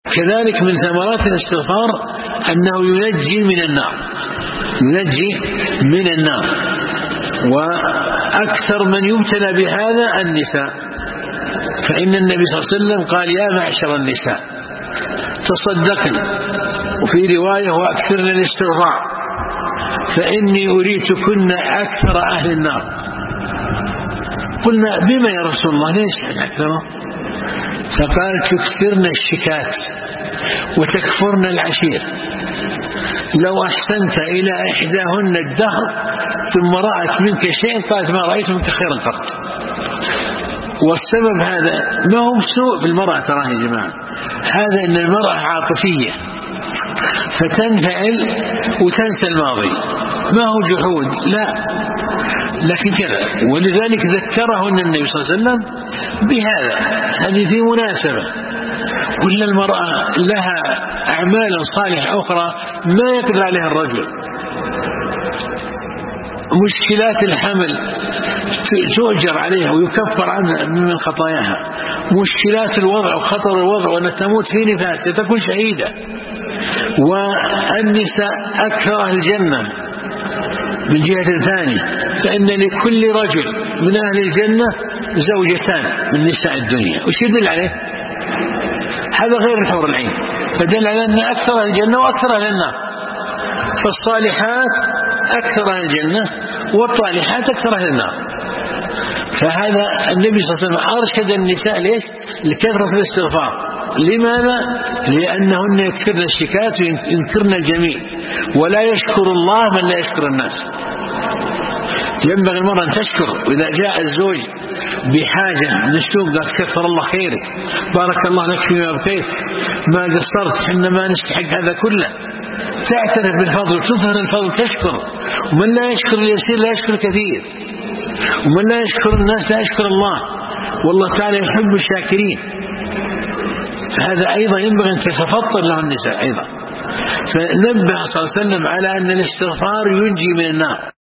كذلك من ثمرات الاستغفار أنه ينجي من النار، ينجي من النار. وأكثر من يبتلى بهذا النساء، فإن النبي صلى الله عليه وسلم قال يا معشر النساء تصدقن، وفي رواية وأكثرن الاستغفار فإني أريتكن أكثر أهل النار. قلنا بما يا رسول الله ليش أكثر؟ فقال تكثرن الشكات وتكفرن العشير. لو أحسنت إلى إحداهن الدهر ثم رأت منك شيء قالت ما رأيت منك خيرا قط. والسبب هذا ما هو سوء بالمرأة، تراه يا جماعة، هذا أن المرأة عاطفية فتنفعل وتنسى الماضي، ما هو جحود لا، لكن كذا. ولذلك ذكرهن النبي صلى الله عليه وسلم بهذا، هذه في مناسبة. ولا المرأة لها أعمال صالحة أخرى ما يقدر عليها الرجل، مشكلات الحمل تؤجر عليها ويكفر عنها من خطاياها، مشكلات الوضع وخطر الوضع وأن تموت في نفاس تكون شهيدة. والنساء أكثر أهل الجنة من جهة ثانية، فإن لكل رجل من أهل الجنة زوجتان من نساء الدنيا. وش يدل عليه؟ هذا غير الحور العين، فدل على أن أكثر أهل الجنة وأكثر أهل النار. فالصالحات أكثر أهل الجنة والطالحات أكثر أهل النار. فهذا النبي صلى الله عليه وسلم أرشد النساء ليش؟ لكثرة الاستغفار. لماذا؟ لأنهن يكثرن الشكات وينكرن الجميل، ولا يشكر الله من لا يشكر الناس. ينبغي المرأة أن تشكر، وإذا جاء الزوج بحاجة من السوق قالت كثر الله خيرك، بارك الله لك فيما أبقيت، ما قصرت، حنا ما نستحق هذا كله. تعترف بالفضل وتظهر الفضل، تشكر. ومن لا يشكر اليسير لا يشكر الكثير، ومن لا يشكر الناس لا يشكر الله، والله تعالى يحب الشاكرين. هذا أيضا ينبغي أن تتفطر له النساء أيضا. فنبه صلى الله عليه وسلم على أن الاستغفار ينجي من النار.